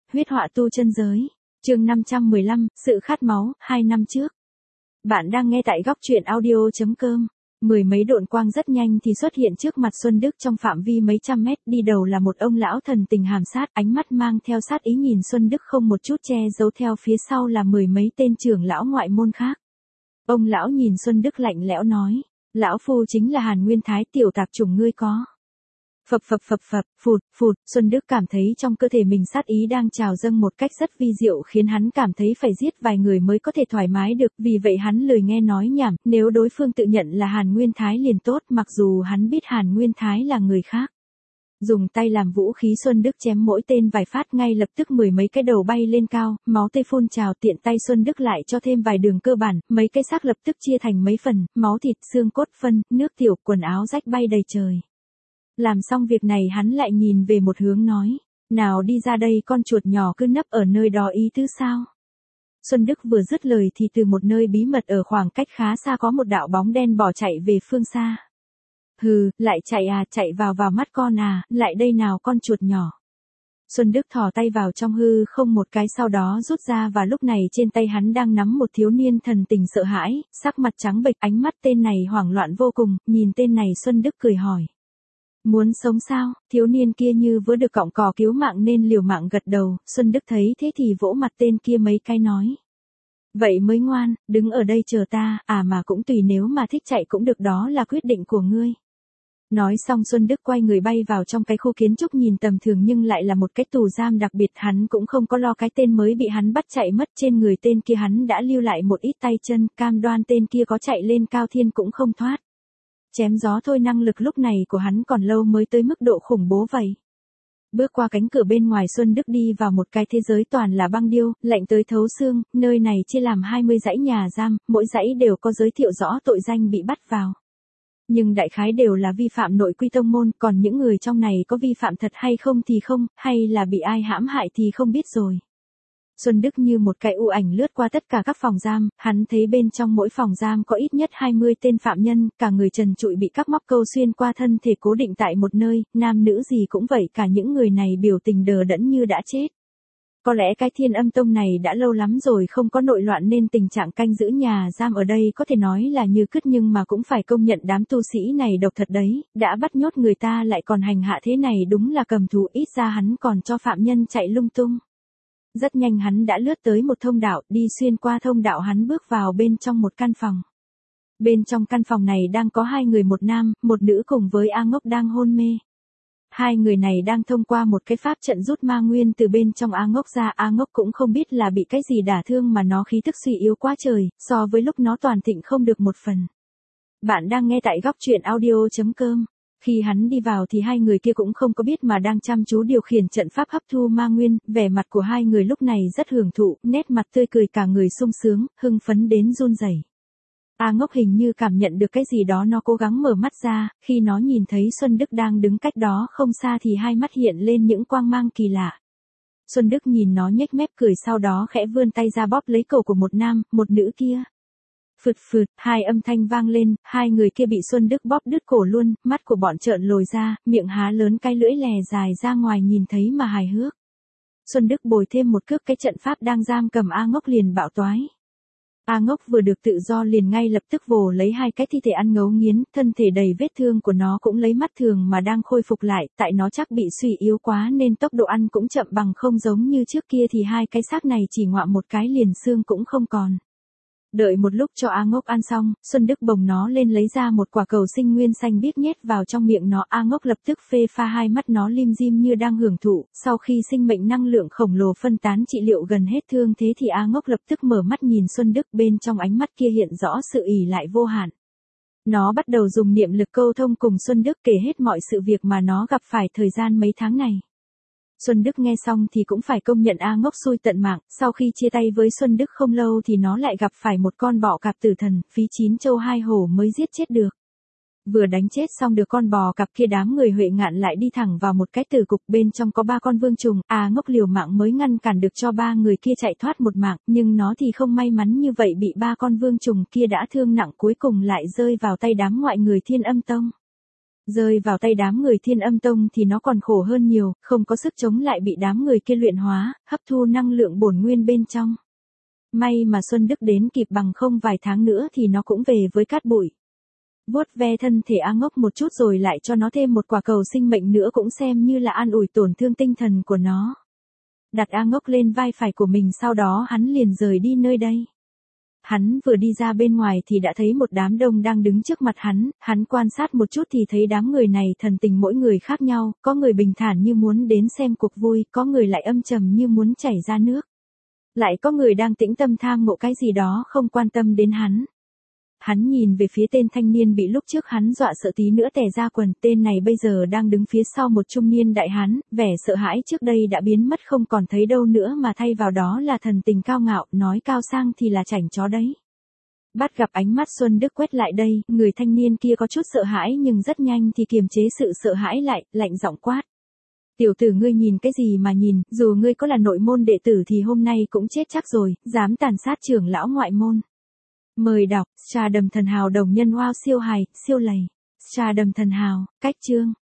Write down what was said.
huyết họa tu chân giới. Chương 515, sự khát máu, 2 năm trước. Bạn đang nghe tại góc truyện audio.com. Mười mấy độn quang rất nhanh thì xuất hiện trước mặt Xuân Đức trong phạm vi mấy trăm mét, đi đầu là một ông lão thần tình hàm sát, ánh mắt mang theo sát ý nhìn Xuân Đức không một chút che giấu, theo phía sau là mười mấy tên trưởng lão ngoại môn khác. Ông lão nhìn Xuân Đức lạnh lẽo nói, lão phu chính là Hàn Nguyên Thái, tiểu tạp chủng ngươi có. Phập, phụt, Xuân Đức cảm thấy trong cơ thể mình sát ý đang trào dâng một cách rất vi diệu, khiến hắn cảm thấy phải giết vài người mới có thể thoải mái được, vì vậy hắn lười nghe nói nhảm, nếu đối phương tự nhận là Hàn Nguyên Thái liền tốt, mặc dù hắn biết Hàn Nguyên Thái là người khác. Dùng tay làm vũ khí, Xuân Đức chém mỗi tên vài phát, ngay lập tức mười mấy cái đầu bay lên cao, máu tươi phun trào, tiện tay Xuân Đức lại cho thêm vài đường cơ bản, mấy cái xác lập tức chia thành mấy phần, máu thịt, xương cốt, phân, nước tiểu, quần áo rách bay đầy trời. Làm xong việc này hắn lại nhìn về một hướng nói, nào đi ra đây, con chuột nhỏ cứ nấp ở nơi đó ý tứ sao? Xuân Đức vừa dứt lời thì từ một nơi bí mật ở khoảng cách khá xa có một đạo bóng đen bỏ chạy về phương xa. Hừ, lại chạy à, chạy vào mắt con à, lại đây nào con chuột nhỏ. Xuân Đức thò tay vào trong hư không một cái, sau đó rút ra, và lúc này trên tay hắn đang nắm một thiếu niên thần tình sợ hãi, sắc mặt trắng bệch, ánh mắt tên này hoảng loạn vô cùng, nhìn tên này Xuân Đức cười hỏi. Muốn sống sao? Thiếu niên kia như vừa được cọng cỏ cứu mạng nên liều mạng gật đầu, Xuân Đức thấy thế thì vỗ mặt tên kia mấy cái nói. Vậy mới ngoan, đứng ở đây chờ ta, à mà cũng tùy, nếu mà thích chạy cũng được, đó là quyết định của ngươi. Nói xong Xuân Đức quay người bay vào trong cái khu kiến trúc nhìn tầm thường nhưng lại là một cái tù giam đặc biệt, hắn cũng không có lo cái tên mới bị hắn bắt chạy mất, trên người tên kia hắn đã lưu lại một ít tay chân, cam đoan tên kia có chạy lên cao thiên cũng không thoát. Chém gió thôi, năng lực lúc này của hắn còn lâu mới tới mức độ khủng bố vậy. Bước qua cánh cửa bên ngoài, Xuân Đức đi vào một cái thế giới toàn là băng điêu, lạnh tới thấu xương, nơi này chia làm 20 dãy nhà giam, mỗi dãy đều có giới thiệu rõ tội danh bị bắt vào. Nhưng đại khái đều là vi phạm nội quy tông môn, còn những người trong này có vi phạm thật hay không thì không, hay là bị ai hãm hại thì không biết rồi. Xuân Đức như một cái u ảnh lướt qua tất cả các phòng giam, hắn thấy bên trong mỗi phòng giam có ít nhất 20 tên phạm nhân, cả người trần trụi bị các móc câu xuyên qua thân thể cố định tại một nơi, nam nữ gì cũng vậy, cả những người này biểu tình đờ đẫn như đã chết. Có lẽ cái Thiên Âm Tông này đã lâu lắm rồi không có nội loạn nên tình trạng canh giữ nhà giam ở đây có thể nói là như cứt, nhưng mà cũng phải công nhận đám tu sĩ này độc thật đấy, đã bắt nhốt người ta lại còn hành hạ thế này, đúng là cầm thú, ít ra hắn còn cho phạm nhân chạy lung tung. Rất nhanh hắn đã lướt tới một thông đạo, đi xuyên qua thông đạo hắn bước vào bên trong một căn phòng. Bên trong căn phòng này đang có hai người, một nam, một nữ cùng với A Ngốc đang hôn mê. Hai người này đang thông qua một cái pháp trận rút ma nguyên từ bên trong A Ngốc ra, A Ngốc cũng không biết là bị cái gì đả thương mà nó khí tức suy yếu quá trời, so với lúc nó toàn thịnh không được một phần. Bạn đang nghe tại góc truyện audio.com. Khi hắn đi vào thì hai người kia cũng không có biết mà đang chăm chú điều khiển trận pháp hấp thu ma nguyên, vẻ mặt của hai người lúc này rất hưởng thụ, nét mặt tươi cười, cả người sung sướng, hưng phấn đến run rẩy. A Ngốc hình như cảm nhận được cái gì đó, nó cố gắng mở mắt ra, khi nó nhìn thấy Xuân Đức đang đứng cách đó không xa thì hai mắt hiện lên những quang mang kỳ lạ. Xuân Đức nhìn nó nhếch mép cười, sau đó khẽ vươn tay ra bóp lấy cổ của một nam, một nữ kia. Phượt, hai âm thanh vang lên, hai người kia bị Xuân Đức bóp đứt cổ luôn, mắt của bọn trợn lồi ra, miệng há lớn, cái lưỡi lè dài ra ngoài nhìn thấy mà hài hước. Xuân Đức bồi thêm một cước, cái trận pháp đang giam cầm A Ngốc liền bạo toái. A Ngốc vừa được tự do liền ngay lập tức vồ lấy hai cái thi thể ăn ngấu nghiến, thân thể đầy vết thương của nó cũng lấy mắt thường mà đang khôi phục lại, tại nó chắc bị suy yếu quá nên tốc độ ăn cũng chậm, bằng không giống như trước kia thì hai cái xác này chỉ ngoạm một cái liền xương cũng không còn. Đợi một lúc cho A Ngốc ăn xong, Xuân Đức bồng nó lên lấy ra một quả cầu sinh nguyên xanh biếc nhét vào trong miệng nó. A Ngốc lập tức phê pha, hai mắt nó lim dim như đang hưởng thụ, sau khi sinh mệnh năng lượng khổng lồ phân tán trị liệu gần hết thương thế thì A Ngốc lập tức mở mắt nhìn Xuân Đức, bên trong ánh mắt kia hiện rõ sự ỷ lại vô hạn. Nó bắt đầu dùng niệm lực câu thông cùng Xuân Đức, kể hết mọi sự việc mà nó gặp phải thời gian mấy tháng này. Xuân Đức nghe xong thì cũng phải công nhận A Ngốc xui tận mạng, sau khi chia tay với Xuân Đức không lâu thì nó lại gặp phải một con bọ cạp tử thần, phí 9 châu 2 hổ mới giết chết được. Vừa đánh chết xong được con bò cạp kia, đám người Huệ Ngạn lại đi thẳng vào một cái tử cục, bên trong có 3 con vương trùng, A Ngốc liều mạng mới ngăn cản được cho 3 người kia chạy thoát một mạng, nhưng nó thì không may mắn như vậy, bị 3 con vương trùng kia đã thương nặng, cuối cùng lại rơi vào tay đám ngoại người Thiên Âm Tông. Rơi vào tay đám người Thiên Âm Tông thì nó còn khổ hơn nhiều, không có sức chống lại bị đám người kia luyện hóa, hấp thu năng lượng bổn nguyên bên trong. May mà Xuân Đức đến kịp, bằng không vài tháng nữa thì nó cũng về với cát bụi. Vuốt ve thân thể A Ngốc một chút rồi lại cho nó thêm một quả cầu sinh mệnh nữa cũng xem như là an ủi tổn thương tinh thần của nó. Đặt A Ngốc lên vai phải của mình, sau đó hắn liền rời đi nơi đây. Hắn vừa đi ra bên ngoài thì đã thấy một đám đông đang đứng trước mặt hắn quan sát một chút thì thấy đám người này thần tình mỗi người khác nhau, có người bình thản như muốn đến xem cuộc vui, có người lại âm trầm như muốn chảy ra nước. Lại có người đang tĩnh tâm tham ngộ cái gì đó không quan tâm đến hắn. Hắn nhìn về phía tên thanh niên bị lúc trước hắn dọa sợ tí nữa tè ra quần, tên này bây giờ đang đứng phía sau một trung niên đại hán, vẻ sợ hãi trước đây đã biến mất không còn thấy đâu nữa mà thay vào đó là thần tình cao ngạo, nói cao sang thì là chảnh chó đấy. Bắt gặp ánh mắt Xuân Đức quét lại đây, người thanh niên kia có chút sợ hãi nhưng rất nhanh thì kiềm chế sự sợ hãi lại, lạnh giọng quát. Tiểu tử, ngươi nhìn cái gì mà nhìn, dù ngươi có là nội môn đệ tử thì hôm nay cũng chết chắc rồi, dám tàn sát trưởng lão ngoại môn. Mời đọc, Stardom Thần Hào đồng nhân wow siêu hài, siêu lầy. Stardom Thần Hào, cách chương.